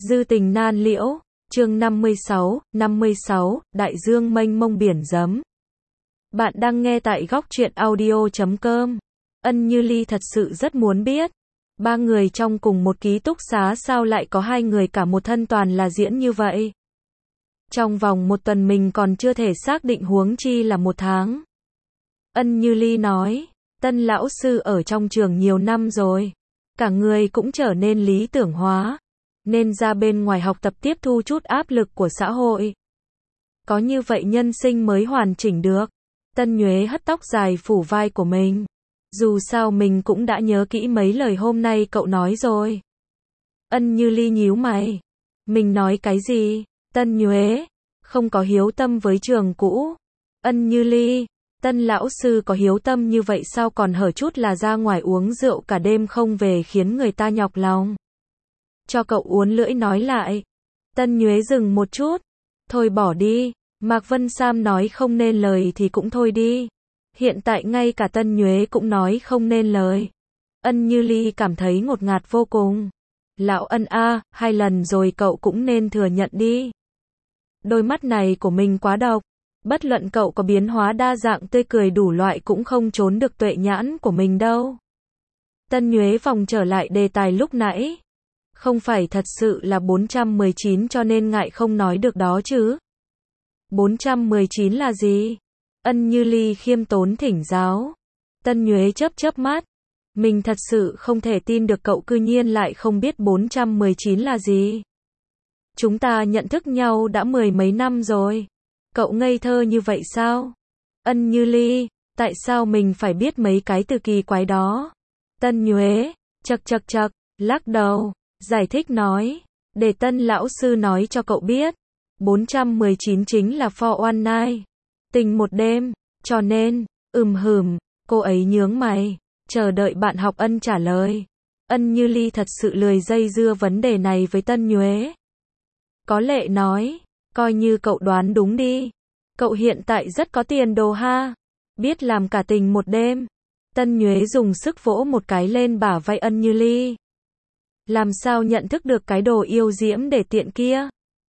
Dư tình nan liễu, chương 56, đại dương mênh mông biển gấm. Bạn đang nghe tại góc truyện audio.com. Ân Như Ly thật sự rất muốn biết, ba người trong cùng một ký túc xá sao lại có hai người cả một thân toàn là diễn như vậy. Trong vòng một tuần mình còn chưa thể xác định huống chi là một tháng. Ân Như Ly nói, Tân lão sư ở trong trường nhiều năm rồi, cả người cũng trở nên lý tưởng hóa, nên ra bên ngoài học tập tiếp thu chút áp lực của xã hội. Có như vậy nhân sinh mới hoàn chỉnh được. Tân Nhuế hất tóc dài phủ vai của mình. Dù sao mình cũng đã nhớ kỹ mấy lời hôm nay cậu nói rồi. Ân Như Ly nhíu mày. Mình nói cái gì? Tân Nhuế, không có hiếu tâm với trường cũ. Ân Như Ly, Tân lão sư có hiếu tâm như vậy sao còn hở chút là ra ngoài uống rượu cả đêm không về khiến người ta nhọc lòng. Cho cậu uốn lưỡi nói lại. Tân Nhuế dừng một chút. Thôi bỏ đi, Mạc Vân Sam nói không nên lời thì cũng thôi đi. Hiện tại ngay cả Tân Nhuế cũng nói không nên lời. Ân Như Ly cảm thấy ngột ngạt vô cùng. Lão Ân a, 2 lần rồi cậu cũng nên thừa nhận đi. Đôi mắt này của mình quá độc. Bất luận cậu có biến hóa đa dạng tươi cười đủ loại cũng không trốn được tuệ nhãn của mình đâu. Tân Nhuế vòng trở lại đề tài lúc nãy. Không phải thật sự là 419 cho nên ngại không nói được đó chứ. 419 là gì? Ân Như Ly khiêm tốn thỉnh giáo. Tân Nhuế chớp mắt. Mình thật sự không thể tin được cậu cư nhiên lại không biết 419 là gì. Chúng ta nhận thức nhau đã 10 mấy năm rồi. Cậu ngây thơ như vậy sao? Ân Như Ly, tại sao mình phải biết mấy cái từ kỳ quái đó? Tân Nhuế, chậc, lắc đầu, giải thích nói, để Tân lão sư nói cho cậu biết, 419 chính là for one night, tình một đêm, cho nên, cô ấy nhướng mày, chờ đợi bạn học Ân trả lời. Ân Như Ly thật sự lười dây dưa vấn đề này với Tân Nhuế. Có lệ nói, coi như cậu đoán đúng đi. Cậu hiện tại rất có tiền đồ ha. Biết làm cả tình một đêm. Tân Nhuế dùng sức vỗ một cái lên bả vai Ân Như Ly. Làm sao nhận thức được cái đồ yêu diễm để tiện kia?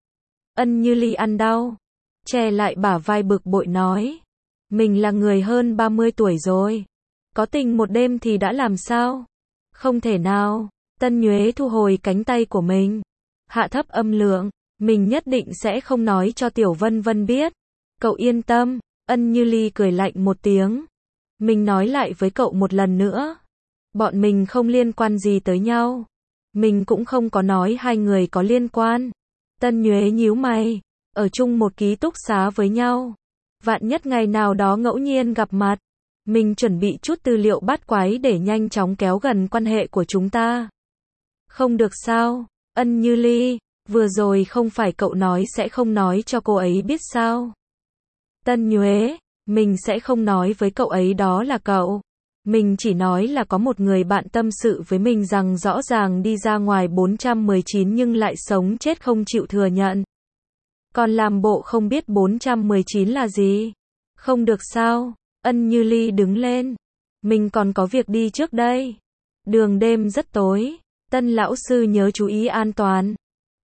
Ân Như Ly ăn đau. Che lại bả vai bực bội nói. Mình là người hơn 30 tuổi rồi. Có tình một đêm thì đã làm sao? Không thể nào. Tân Nhuế thu hồi cánh tay của mình. Hạ thấp âm lượng. Mình nhất định sẽ không nói cho Tiểu Vân Vân biết. Cậu yên tâm. Ân Như Ly cười lạnh một tiếng. Mình nói lại với cậu một lần nữa. Bọn mình không liên quan gì tới nhau. Mình cũng không có nói hai người có liên quan. Tân Nhuế nhíu mày. Ở chung một ký túc xá với nhau. Vạn nhất ngày nào đó ngẫu nhiên gặp mặt. Mình chuẩn bị chút tư liệu bắt quái để nhanh chóng kéo gần quan hệ của chúng ta. Không được sao? Ân Như Ly, vừa rồi không phải cậu nói sẽ không nói cho cô ấy biết sao? Tân Nhuế, mình sẽ không nói với cậu ấy đó là cậu. Mình chỉ nói là có một người bạn tâm sự với mình rằng rõ ràng đi ra ngoài 419 nhưng lại sống chết không chịu thừa nhận. Còn làm bộ không biết 419 là gì. Không được sao? Ân Như Ly đứng lên. Mình còn có việc đi trước đây. Đường đêm rất tối. Tân lão sư nhớ chú ý an toàn.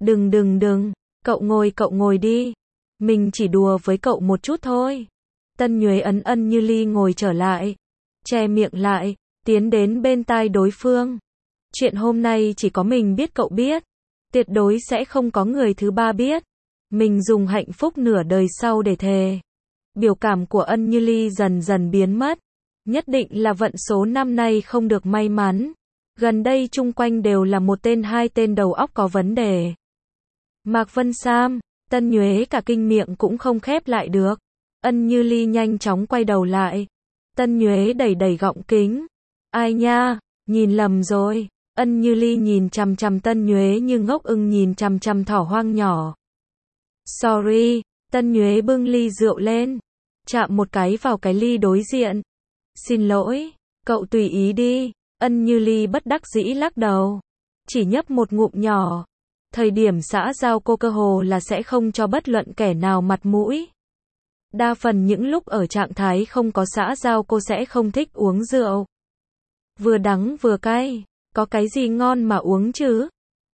Đừng. Cậu ngồi đi. Mình chỉ đùa với cậu một chút thôi. Tân Nhuế ấn Ân Như Ly ngồi trở lại. Che miệng lại. Tiến đến bên tai đối phương. Chuyện hôm nay chỉ có mình biết cậu biết. Tuyệt đối sẽ không có người thứ ba biết. Mình dùng hạnh phúc nửa đời sau để thề. Biểu cảm của Ân Như Ly dần dần biến mất. Nhất định là vận số năm nay không được may mắn. Gần đây chung quanh đều là một tên hai tên đầu óc có vấn đề. Mạc Vân Sam, Tân Nhuế cả kinh miệng cũng không khép lại được. Ân Như Ly nhanh chóng quay đầu lại. Tân Nhuế đẩy gọng kính. Ai nha, nhìn lầm rồi. Ân Như Ly nhìn chằm chằm Tân Nhuế như ngốc ưng nhìn chằm chằm thỏ hoang nhỏ. Sorry, Tân Nhuế bưng ly rượu lên. Chạm một cái vào cái ly đối diện. Xin lỗi, cậu tùy ý đi. Ân Như Ly bất đắc dĩ lắc đầu. Chỉ nhấp một ngụm nhỏ. Thời điểm xã giao cô cơ hồ là sẽ không cho bất luận kẻ nào mặt mũi. Đa phần những lúc ở trạng thái không có xã giao cô sẽ không thích uống rượu. Vừa đắng vừa cay, có cái gì ngon mà uống chứ?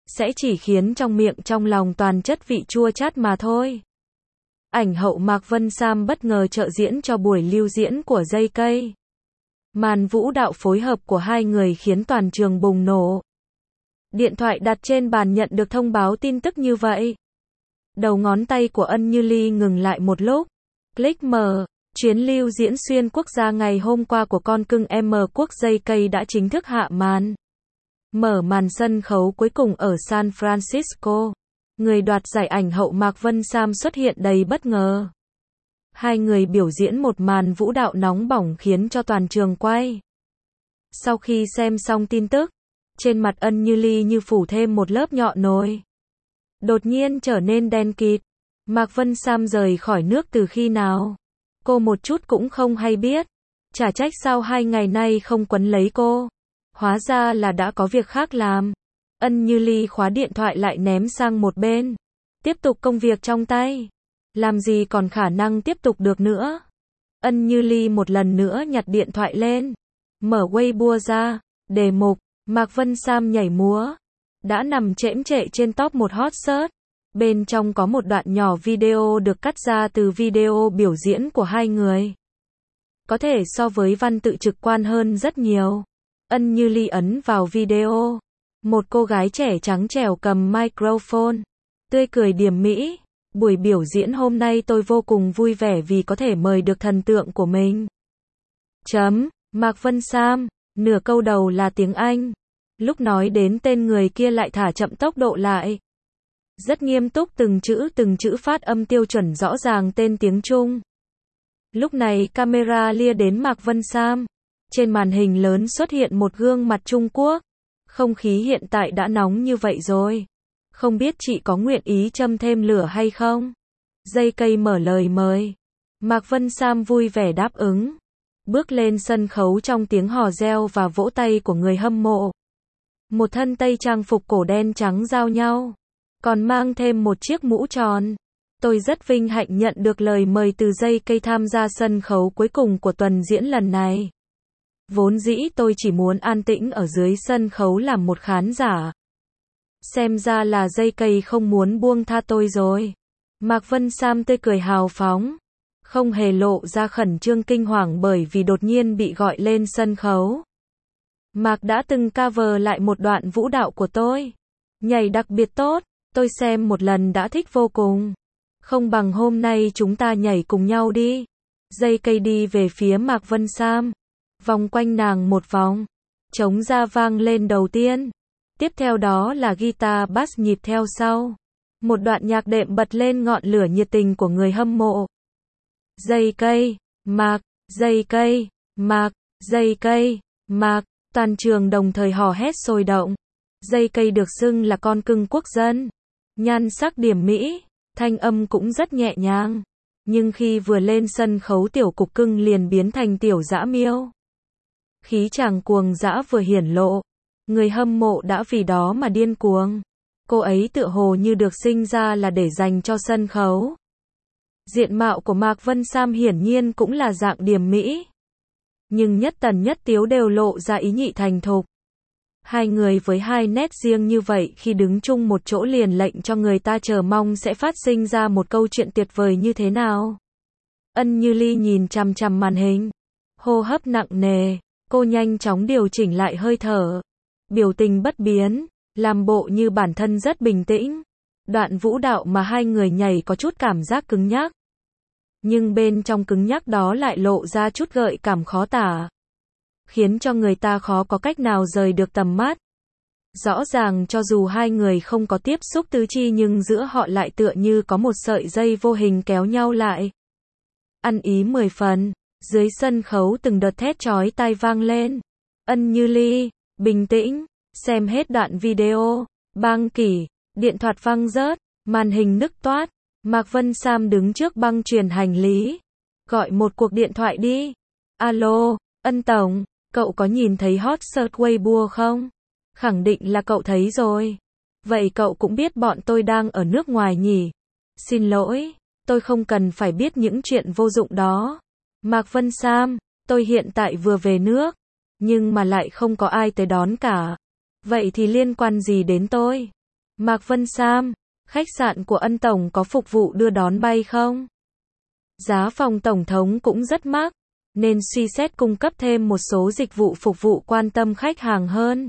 sẽ chỉ khiến trong miệng trong lòng toàn chất vị chua chát mà thôi. Ảnh hậu Mạc Vân Sam bất ngờ trợ diễn cho buổi lưu diễn của JK. Màn vũ đạo phối hợp của hai người khiến toàn trường bùng nổ. Điện thoại đặt trên bàn nhận được thông báo tin tức như vậy. Đầu ngón tay của Ân Như Ly ngừng lại một lúc. Click mở. Chuyến lưu diễn xuyên quốc gia ngày hôm qua của con cưng M quốc JK đã chính thức hạ màn. Mở màn sân khấu cuối cùng ở San Francisco. Người đoạt giải ảnh hậu Mạc Vân Sam xuất hiện đầy bất ngờ. Hai người biểu diễn một màn vũ đạo nóng bỏng khiến cho toàn trường quay. Sau khi xem xong tin tức, trên mặt Ân Như Ly như phủ thêm một lớp nhọ nồi. Đột nhiên trở nên đen kịt. Mạc Vân Sam rời khỏi nước từ khi nào? Cô một chút cũng không hay biết. Chả trách sao 2 ngày nay không quấn lấy cô. Hóa ra là đã có việc khác làm. Ân Như Ly khóa điện thoại lại ném sang một bên. Tiếp tục công việc trong tay. Làm gì còn khả năng tiếp tục được nữa. Ân Như Ly một lần nữa nhặt điện thoại lên. Mở Weibo ra. Đề mục, Mạc Vân Sam nhảy múa. Đã nằm chễm chệ trên top một hot search. Bên trong có một đoạn nhỏ video được cắt ra từ video biểu diễn của hai người. Có thể so với văn tự trực quan hơn rất nhiều. Ân Như Ly ấn vào video. Một cô gái trẻ trắng trẻo cầm microphone. Tươi cười điềm mỹ. Buổi biểu diễn hôm nay tôi vô cùng vui vẻ vì có thể mời được thần tượng của mình. Mạc Vân Sam. Nửa câu đầu là tiếng Anh. Lúc nói đến tên người kia lại thả chậm tốc độ lại. Rất nghiêm túc từng chữ phát âm tiêu chuẩn rõ ràng tên tiếng Trung. Lúc này camera lia đến Mạc Vân Sam. Trên màn hình lớn xuất hiện một gương mặt Trung Quốc. Không khí hiện tại đã nóng như vậy rồi. Không biết chị có nguyện ý châm thêm lửa hay không? JK mở lời mời. Mạc Vân Sam vui vẻ đáp ứng. Bước lên sân khấu trong tiếng hò reo và vỗ tay của người hâm mộ. Một thân tây trang phục cổ đen trắng giao nhau. Còn mang thêm một chiếc mũ tròn. Tôi rất vinh hạnh nhận được lời mời từ JK tham gia sân khấu cuối cùng của tuần diễn lần này. Vốn dĩ tôi chỉ muốn an tĩnh ở dưới sân khấu làm một khán giả. Xem ra là JK không muốn buông tha tôi rồi. Mạc Vân Sam tươi cười hào phóng. Không hề lộ ra khẩn trương kinh hoàng bởi vì đột nhiên bị gọi lên sân khấu. Mạc đã từng cover lại một đoạn vũ đạo của tôi. Nhảy đặc biệt tốt. Tôi xem một lần đã thích vô cùng. Không bằng hôm nay chúng ta nhảy cùng nhau đi. JK đi về phía Mạc Vân Sam. Vòng quanh nàng một vòng. Trống ra vang lên đầu tiên. Tiếp theo đó là guitar bass nhịp theo sau. Một đoạn nhạc đệm bật lên ngọn lửa nhiệt tình của người hâm mộ. JK, Mạc, JK, Mạc, JK, Mạc. Toàn trường đồng thời hò hét sôi động. JK được xưng là con cưng quốc dân. Nhan sắc điểm mỹ, thanh âm cũng rất nhẹ nhàng. Nhưng khi vừa lên sân khấu tiểu cục cưng liền biến thành tiểu dã miêu. Khí chàng cuồng dã vừa hiển lộ. Người hâm mộ đã vì đó mà điên cuồng. Cô ấy tựa hồ như được sinh ra là để dành cho sân khấu. Diện mạo của Mạc Vân Sam hiển nhiên cũng là dạng điềm mỹ. Nhưng nhất tần nhất tiếu đều lộ ra ý nhị thành thục. Hai người với hai nét riêng như vậy khi đứng chung một chỗ liền lệnh cho người ta chờ mong sẽ phát sinh ra một câu chuyện tuyệt vời như thế nào. Ân Như Ly nhìn chằm chằm màn hình. Hô hấp nặng nề. Cô nhanh chóng điều chỉnh lại hơi thở. Biểu tình bất biến. Làm bộ như bản thân rất bình tĩnh. Đoạn vũ đạo mà hai người nhảy có chút cảm giác cứng nhắc. Nhưng bên trong cứng nhắc đó lại lộ ra chút gợi cảm khó tả. Khiến cho người ta khó có cách nào rời được tầm mắt. Rõ ràng cho dù hai người không có tiếp xúc tứ chi nhưng giữa họ lại tựa như có một sợi dây vô hình kéo nhau lại. Ăn ý 10 phần. Dưới sân khấu từng đợt thét chói tai vang lên. Ân Như Ly, bình tĩnh, xem hết đoạn video. Băng kỷ, điện thoại văng rớt, màn hình nứt toát. Mạc Vân Sam đứng trước băng truyền hành lý. Gọi một cuộc điện thoại đi. Alo, Ân Tổng, cậu có nhìn thấy hot search Weibo không? Khẳng định là cậu thấy rồi. Vậy cậu cũng biết bọn tôi đang ở nước ngoài nhỉ? Xin lỗi, tôi không cần phải biết những chuyện vô dụng đó. Mạc Vân Sam, tôi hiện tại vừa về nước, nhưng mà lại không có ai tới đón cả. Vậy thì liên quan gì đến tôi? Mạc Vân Sam, khách sạn của Ân Tổng có phục vụ đưa đón bay không? Giá phòng Tổng thống cũng rất mắc, nên suy xét cung cấp thêm một số dịch vụ phục vụ quan tâm khách hàng hơn.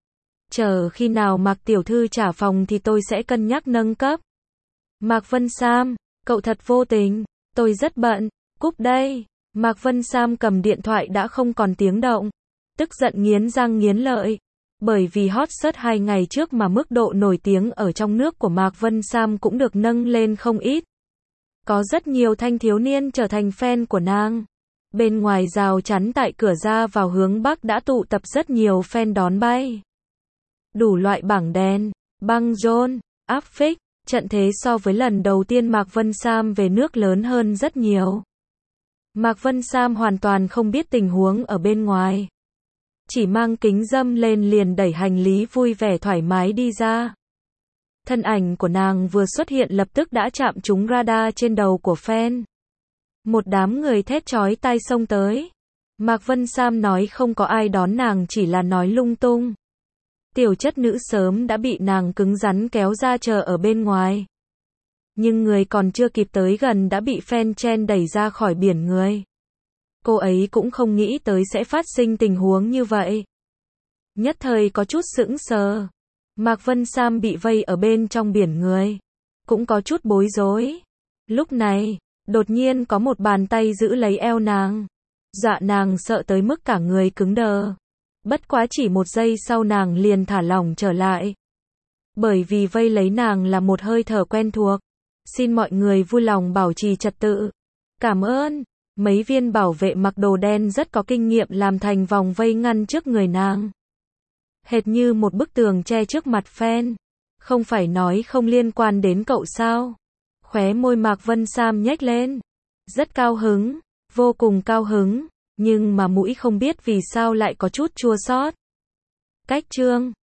Chờ khi nào Mạc Tiểu Thư trả phòng thì tôi sẽ cân nhắc nâng cấp. Mạc Vân Sam, cậu thật vô tình, tôi rất bận, cúp đây. Mạc Vân Sam cầm điện thoại đã không còn tiếng động, tức giận nghiến răng nghiến lợi. Bởi vì hot search 2 ngày trước mà mức độ nổi tiếng ở trong nước của Mạc Vân Sam cũng được nâng lên không ít. Có rất nhiều thanh thiếu niên trở thành fan của nàng. Bên ngoài rào chắn tại cửa ra vào hướng Bắc đã tụ tập rất nhiều fan đón bay. Đủ loại bảng đèn, băng rôn, áp phích, trận thế so với lần đầu tiên Mạc Vân Sam về nước lớn hơn rất nhiều. Mạc Vân Sam hoàn toàn không biết tình huống ở bên ngoài. Chỉ mang kính râm lên liền đẩy hành lý vui vẻ thoải mái đi ra. Thân ảnh của nàng vừa xuất hiện lập tức đã chạm trúng radar trên đầu của fan. Một đám người thét chói tai xông tới. Mạc Vân Sam nói không có ai đón nàng chỉ là nói lung tung. Tiểu chất nữ sớm đã bị nàng cứng rắn kéo ra chờ ở bên ngoài. Nhưng người còn chưa kịp tới gần đã bị fan chen đẩy ra khỏi biển người. Cô ấy cũng không nghĩ tới sẽ phát sinh tình huống như vậy. Nhất thời có chút sững sờ. Mạc Vân Sam bị vây ở bên trong biển người. Cũng có chút bối rối. Lúc này, đột nhiên có một bàn tay giữ lấy eo nàng. Dọa nàng sợ tới mức cả người cứng đờ. Bất quá chỉ một giây sau nàng liền thả lỏng trở lại. Bởi vì vây lấy nàng là một hơi thở quen thuộc. Xin mọi người vui lòng bảo trì trật tự. Cảm ơn. Mấy viên bảo vệ mặc đồ đen rất có kinh nghiệm làm thành vòng vây ngăn trước người nàng. Hệt như một bức tường che trước mặt fan. Không phải nói không liên quan đến cậu sao? Khóe môi Mạc Vân Sam nhếch lên. Rất cao hứng, vô cùng cao hứng, nhưng mà mũi không biết vì sao lại có chút chua xót. Cách chương